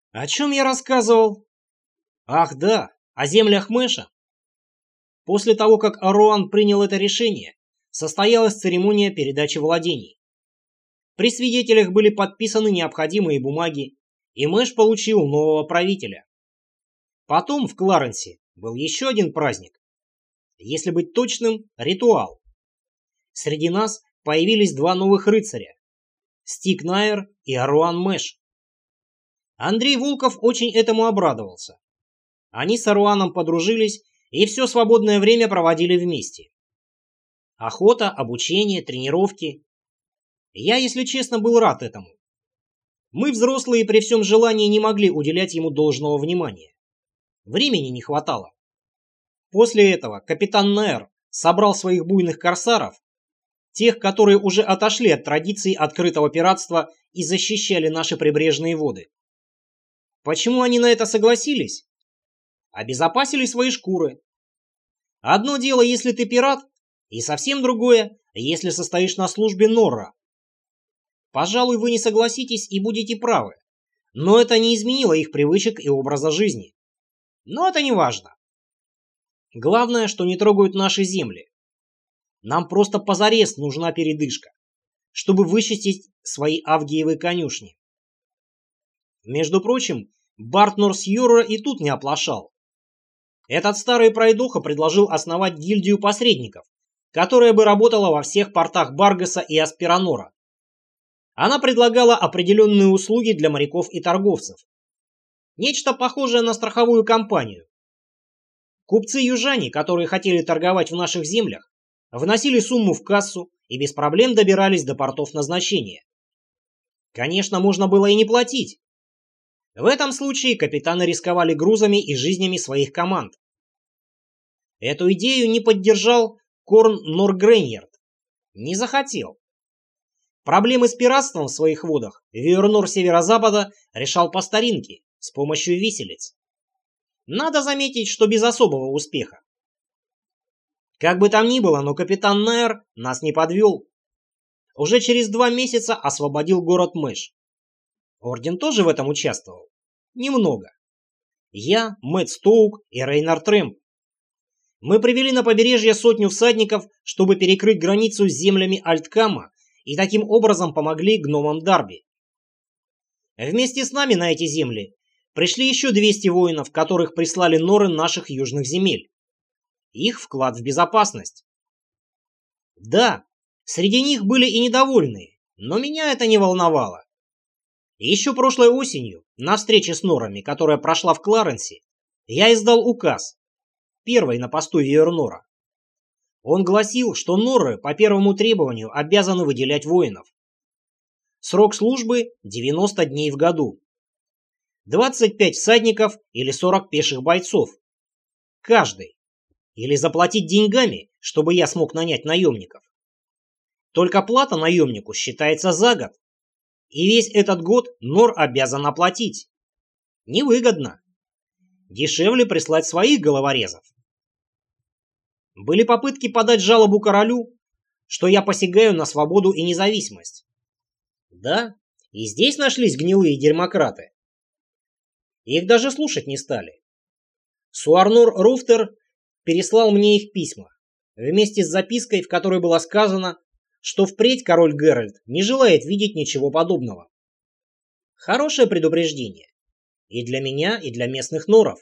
О чем я рассказывал? Ах да, о землях Мэша. После того, как Аруан принял это решение, состоялась церемония передачи владений. При свидетелях были подписаны необходимые бумаги, и Мэш получил нового правителя. Потом в Кларенсе был еще один праздник. Если быть точным, ритуал. Среди нас появились два новых рыцаря – Стик Найер и Аруан Мэш. Андрей Волков очень этому обрадовался. Они с Аруаном подружились и все свободное время проводили вместе. Охота, обучение, тренировки. Я, если честно, был рад этому. Мы, взрослые, при всем желании не могли уделять ему должного внимания. Времени не хватало. После этого капитан Найер собрал своих буйных корсаров, тех, которые уже отошли от традиций открытого пиратства и защищали наши прибрежные воды. Почему они на это согласились? Обезопасили свои шкуры. Одно дело, если ты пират, и совсем другое, если состоишь на службе Норра. Пожалуй, вы не согласитесь и будете правы, но это не изменило их привычек и образа жизни. Но это не важно. Главное, что не трогают наши земли. Нам просто позарез нужна передышка, чтобы вычистить свои авгиевы конюшни. Между прочим, Бартнор Сьюра и тут не оплошал. Этот старый пройдоха предложил основать гильдию посредников, которая бы работала во всех портах Баргаса и Аспиранора. Она предлагала определенные услуги для моряков и торговцев. Нечто похожее на страховую компанию. Купцы-южане, которые хотели торговать в наших землях, вносили сумму в кассу и без проблем добирались до портов назначения. Конечно, можно было и не платить. В этом случае капитаны рисковали грузами и жизнями своих команд. Эту идею не поддержал Корн Норгрейньярд. Не захотел. Проблемы с пиратством в своих водах Виернор Северо-Запада решал по старинке, с помощью виселиц. Надо заметить, что без особого успеха. Как бы там ни было, но капитан Найер нас не подвел. Уже через 2 месяца освободил город Мэш. Орден тоже в этом участвовал? Немного. Я, Мэтт Стоук и Рейнар Трэмп. Мы привели на побережье 100 всадников, чтобы перекрыть границу с землями Альткама, и таким образом помогли гномам Дарби. Вместе с нами на эти земли пришли еще 200 воинов, которых прислали норы наших южных земель. Их вклад в безопасность. Да, среди них были и недовольные, но меня это не волновало. Еще прошлой осенью, на встрече с норами, которая прошла в Кларенсе, я издал указ, первый на посту Виернора. Он гласил, что норы по первому требованию обязаны выделять воинов. Срок службы 90 дней в году. 25 всадников или 40 пеших бойцов. Каждый. Или заплатить деньгами, чтобы я смог нанять наемников. Только плата наемнику считается за год. И весь этот год нор обязан оплатить. Невыгодно. Дешевле прислать своих головорезов. Были попытки подать жалобу королю, что я посягаю на свободу и независимость. Да, и здесь нашлись гнилые дерьмократы. Их даже слушать не стали. Суарнор Руфтер переслал мне их письма, вместе с запиской, в которой было сказано, что впредь король Геральт не желает видеть ничего подобного. Хорошее предупреждение. И для меня, и для местных норов.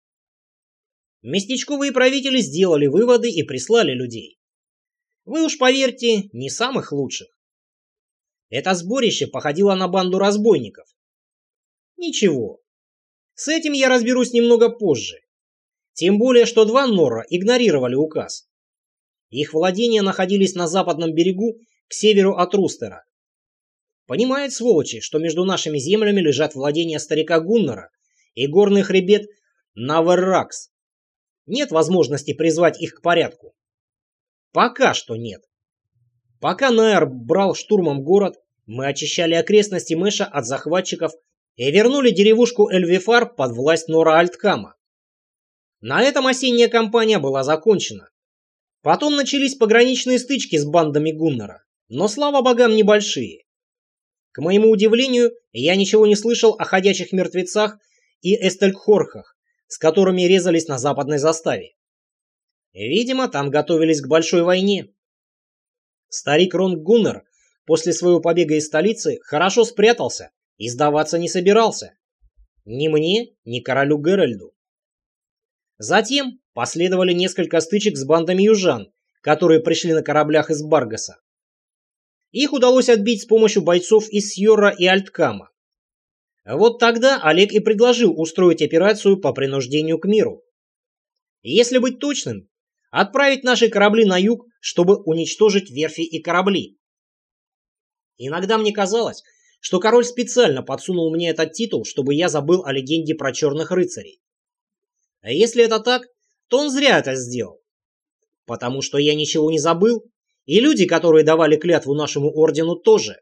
Местечковые правители сделали выводы и прислали людей. Вы уж поверьте, не самых лучших. Это сборище походило на банду разбойников. Ничего. С этим я разберусь немного позже. Тем более, что 2 норра игнорировали указ. Их владения находились на западном берегу, к северу от Рустера. Понимают, сволочи, что между нашими землями лежат владения старика Гуннара и горный хребет Наверракс. Нет возможности призвать их к порядку. Пока что нет. Пока Найер брал штурмом город, мы очищали окрестности Мэша от захватчиков и вернули деревушку Эльвифар под власть Нора Альткама. На этом осенняя кампания была закончена. Потом начались пограничные стычки с бандами Гуннара, но, слава богам, небольшие. К моему удивлению, я ничего не слышал о ходячих мертвецах и эстельхорхах, с которыми резались на западной заставе. Видимо, там готовились к большой войне. Старик Ронг Гуннер после своего побега из столицы хорошо спрятался и сдаваться не собирался. Ни мне, ни королю Геральду. Затем последовали несколько стычек с бандами южан, которые пришли на кораблях из Баргаса. Их удалось отбить с помощью бойцов из Сьорра и Альткама. Вот тогда Олег и предложил устроить операцию по принуждению к миру. Если быть точным, отправить наши корабли на юг, чтобы уничтожить верфи и корабли. Иногда мне казалось, что король специально подсунул мне этот титул, чтобы я забыл о легенде про черных рыцарей. А если это так, то он зря это сделал. Потому что я ничего не забыл, и люди, которые давали клятву нашему ордену, тоже.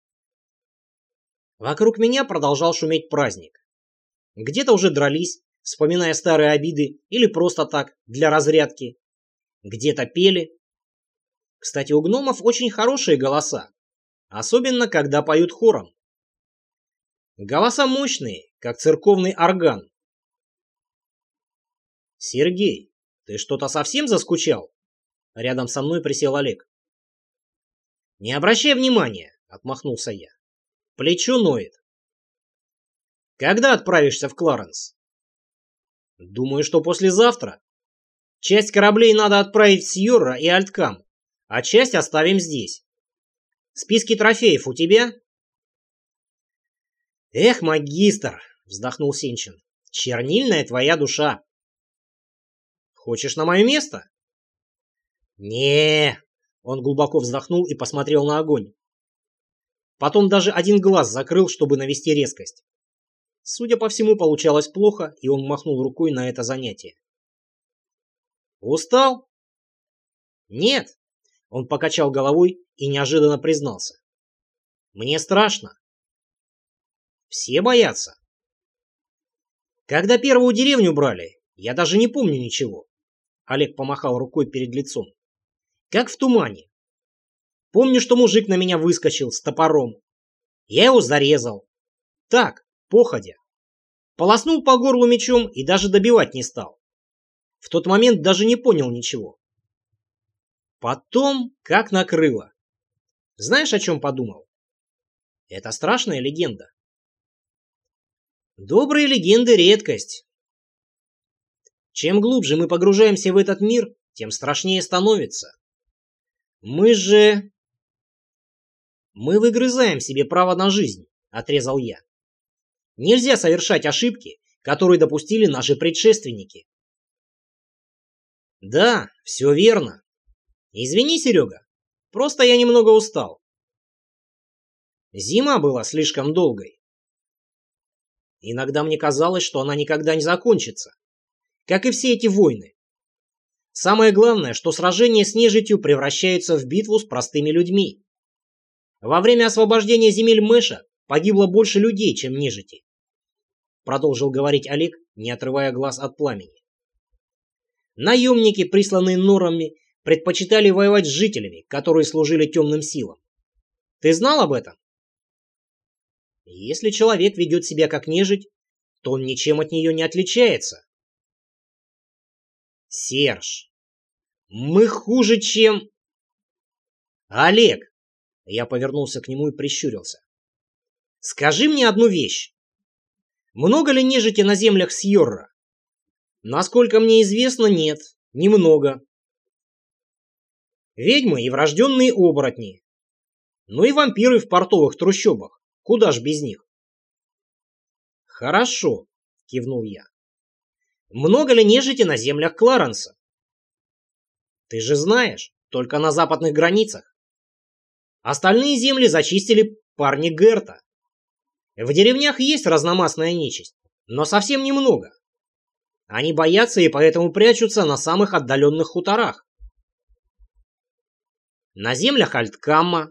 Вокруг меня продолжал шуметь праздник. Где-то уже дрались, вспоминая старые обиды или просто так, для разрядки. Где-то пели. Кстати, у гномов очень хорошие голоса, особенно когда поют хором. Голоса мощные, как церковный орган. «Сергей, ты что-то совсем заскучал?» Рядом со мной присел Олег. «Не обращай внимания», — отмахнулся я. «Плечо ноет». «Когда отправишься в Кларенс?» «Думаю, что послезавтра. Часть кораблей надо отправить в Сьорра и Альткам, а часть оставим здесь. Списки трофеев у тебя?» «Эх, магистр», — вздохнул Сенчин, — «чернильная твоя душа». «Хочешь на мое место?» «Не-е-е», он глубоко вздохнул и посмотрел на огонь. Потом даже один глаз закрыл, чтобы навести резкость. Судя по всему, получалось плохо, и он махнул рукой на это занятие. «Устал?» «Нет», — он покачал головой и неожиданно признался. «Мне страшно». «Все боятся». «Когда первую деревню брали, я даже не помню ничего». Олег помахал рукой перед лицом. «Как в тумане. Помню, что мужик на меня выскочил с топором. Я его зарезал. Так, походя. Полоснул по горлу мечом и даже добивать не стал. В тот момент даже не понял ничего. Потом как накрыло. Знаешь, о чем подумал? Это страшная легенда. Добрые легенды — редкость. Чем глубже мы погружаемся в этот мир, тем страшнее становится. Мы выгрызаем себе право на жизнь, отрезал я. Нельзя совершать ошибки, которые допустили наши предшественники. Да, все верно. Извини, Серега, просто я немного устал. Зима была слишком долгой. Иногда мне казалось, что она никогда не закончится, как и все эти войны. Самое главное, что сражения с нежитью превращаются в битву с простыми людьми. Во время освобождения земель Мэша погибло больше людей, чем нежити. Продолжил говорить Олег, не отрывая глаз от пламени. Наемники, присланные норами, предпочитали воевать с жителями, которые служили темным силам. Ты знал об этом? Если человек ведет себя как нежить, то он ничем от нее не отличается. Серж, мы хуже, чем... Олег, я повернулся к нему и прищурился. Скажи мне одну вещь. Много ли нежити на землях Сьорра? Насколько мне известно, нет, немного. Ведьмы и врожденные оборотни. Ну и вампиры в портовых трущобах. Куда ж без них? Хорошо, кивнул я. Много ли нежити на землях Кларенса? Ты же знаешь, только на западных границах. Остальные земли зачистили парни Герта. В деревнях есть разномастная нечисть, но совсем немного. Они боятся и поэтому прячутся на самых отдаленных хуторах. На землях Альткамма.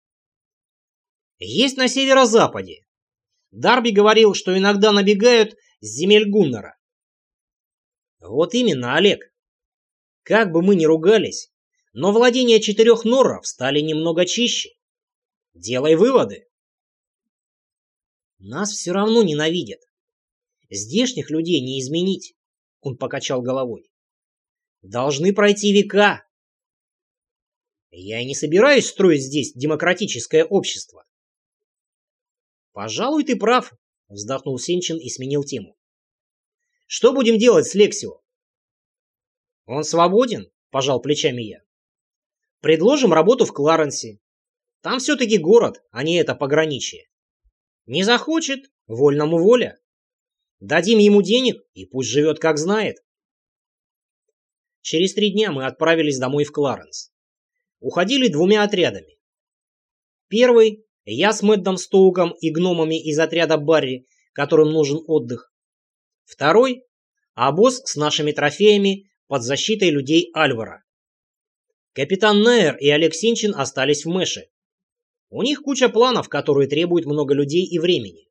Есть на северо-западе. Дарби говорил, что иногда набегают с земель Гуннера. Вот именно, Олег. Как бы мы ни ругались, но владения 4 норров стали немного чище. Делай выводы. Нас все равно ненавидят. Здешних людей не изменить, он покачал головой. Должны пройти века. Я и не собираюсь строить здесь демократическое общество. Пожалуй, ты прав, вздохнул Сенчин и сменил тему. Что будем делать с Лексио? Он свободен, пожал плечами я. Предложим работу в Кларенсе. Там все-таки город, а не это пограничье. Не захочет, вольному воля. Дадим ему денег, и пусть живет как знает. Через 3 дня мы отправились домой в Кларенс. Уходили 2 отрядами. Первый — я с Мэддом Стоуком и гномами из отряда Барри, которым нужен отдых. Второй — обоз с нашими трофеями под защитой людей Альвара. Капитан Найер и Олег Сенчин остались в Мэше. У них куча планов, которые требуют много людей и времени.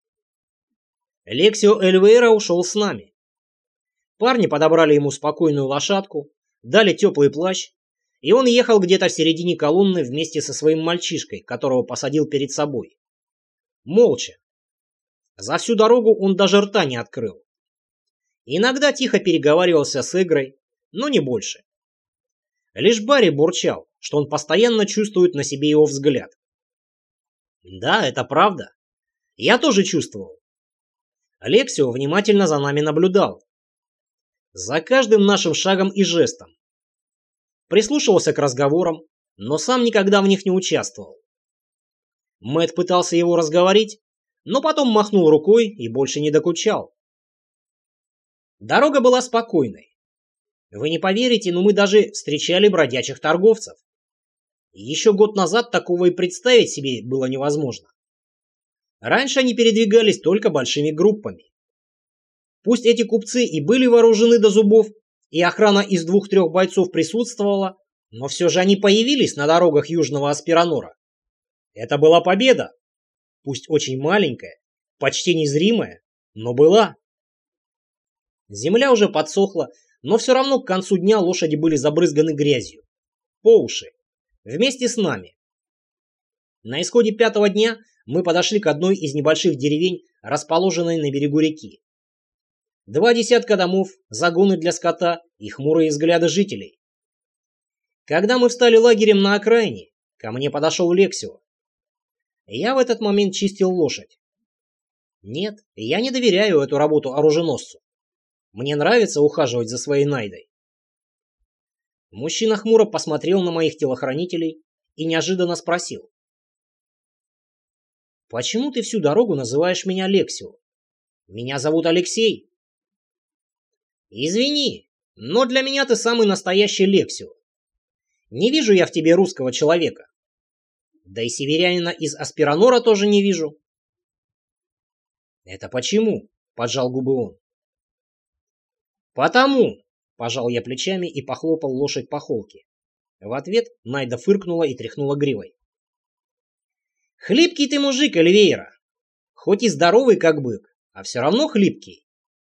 Лексио Эльвейра ушел с нами. Парни подобрали ему спокойную лошадку, дали теплый плащ, и он ехал где-то в середине колонны вместе со своим мальчишкой, которого посадил перед собой. Молча. За всю дорогу он даже рта не открыл. Иногда тихо переговаривался с Эгрой, но не больше. Лишь Барри бурчал, что он постоянно чувствует на себе его взгляд. Да, это правда. Я тоже чувствовал. Лексио внимательно за нами наблюдал. За каждым нашим шагом и жестом. Прислушивался к разговорам, но сам никогда в них не участвовал. Мэтт пытался его разговорить, но потом махнул рукой и больше не докучал. Дорога была спокойной. Вы не поверите, но мы даже встречали бродячих торговцев. Еще год назад такого и представить себе было невозможно. Раньше они передвигались только большими группами. Пусть эти купцы и были вооружены до зубов, и охрана из 2-3 бойцов присутствовала, но все же они появились на дорогах Южного Аспиранора. Это была победа. Пусть очень маленькая, почти незримая, но была. Земля уже подсохла, но все равно к концу дня лошади были забрызганы грязью. По уши. Вместе с нами. На исходе 5-го дня мы подошли к одной из небольших деревень, расположенной на берегу реки. 2 десятка домов, загоны для скота и хмурые взгляды жителей. Когда мы встали лагерем на окраине, ко мне подошел Лексио. Я в этот момент чистил лошадь. Нет, я не доверяю эту работу оруженосцу. Мне нравится ухаживать за своей Найдой. Мужчина хмуро посмотрел на моих телохранителей и неожиданно спросил. «Почему ты всю дорогу называешь меня Лексио? Меня зовут Алексей». «Извини, но для меня ты самый настоящий Лексио. Не вижу я в тебе русского человека. Да и северянина из Аспиранора тоже не вижу». «Это почему?» – поджал губы он. «Потому», – пожал я плечами и похлопал лошадь по холке. В ответ Найда фыркнула и тряхнула гривой. «Хлипкий ты мужик, Эльвейра. Хоть и здоровый, как бык, а все равно хлипкий».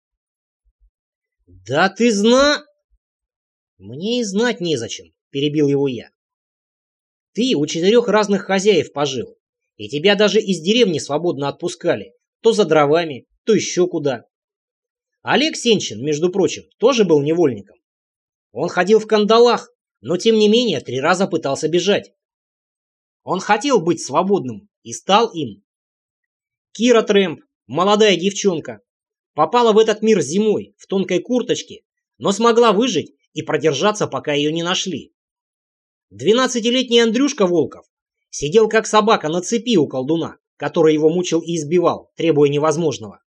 «Да ты «Мне и знать незачем», – перебил его я. «Ты у 4 разных хозяев пожил, и тебя даже из деревни свободно отпускали, то за дровами, то еще куда. Олег Сенчин, между прочим, тоже был невольником. Он ходил в кандалах, но тем не менее 3 раза пытался бежать. Он хотел быть свободным и стал им. Кира Трэмп, молодая девчонка, попала в этот мир зимой в тонкой курточке, но смогла выжить и продержаться, пока ее не нашли. 12-летний Андрюшка Волков сидел как собака на цепи у колдуна, который его мучил и избивал, требуя невозможного.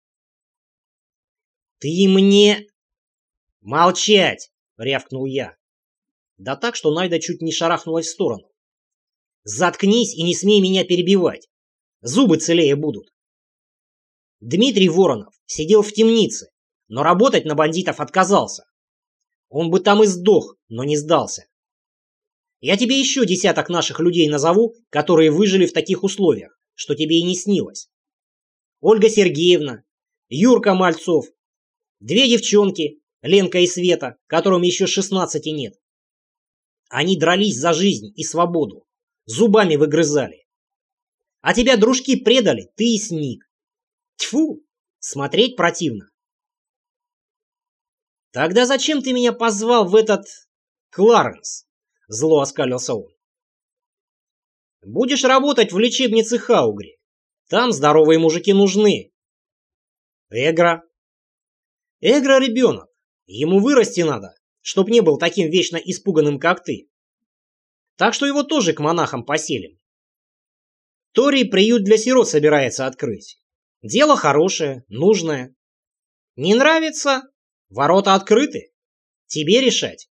«Ты мне...» «Молчать!» — рявкнул я. Да так, что Найда чуть не шарахнулась в сторону. «Заткнись и не смей меня перебивать. Зубы целее будут». Дмитрий Воронов сидел в темнице, но работать на бандитов отказался. Он бы там и сдох, но не сдался. Я тебе еще 10 наших людей назову, которые выжили в таких условиях, что тебе и не снилось. Ольга Сергеевна, Юрка Мальцов, 2 девчонки, Ленка и Света, которым еще 16 нет. Они дрались за жизнь и свободу, зубами выгрызали. А тебя дружки предали, ты и сник. Тьфу, смотреть противно. Тогда зачем ты меня позвал в этот Кларенс? Зло оскалился он. Будешь работать в лечебнице Хаугри. Там здоровые мужики нужны. Эгра. Эгра ребенок. Ему вырасти надо, чтоб не был таким вечно испуганным, как ты. Так что его тоже к монахам поселим. Тори приют для сирот собирается открыть. Дело хорошее, нужное. Не нравится? Ворота открыты. Тебе решать.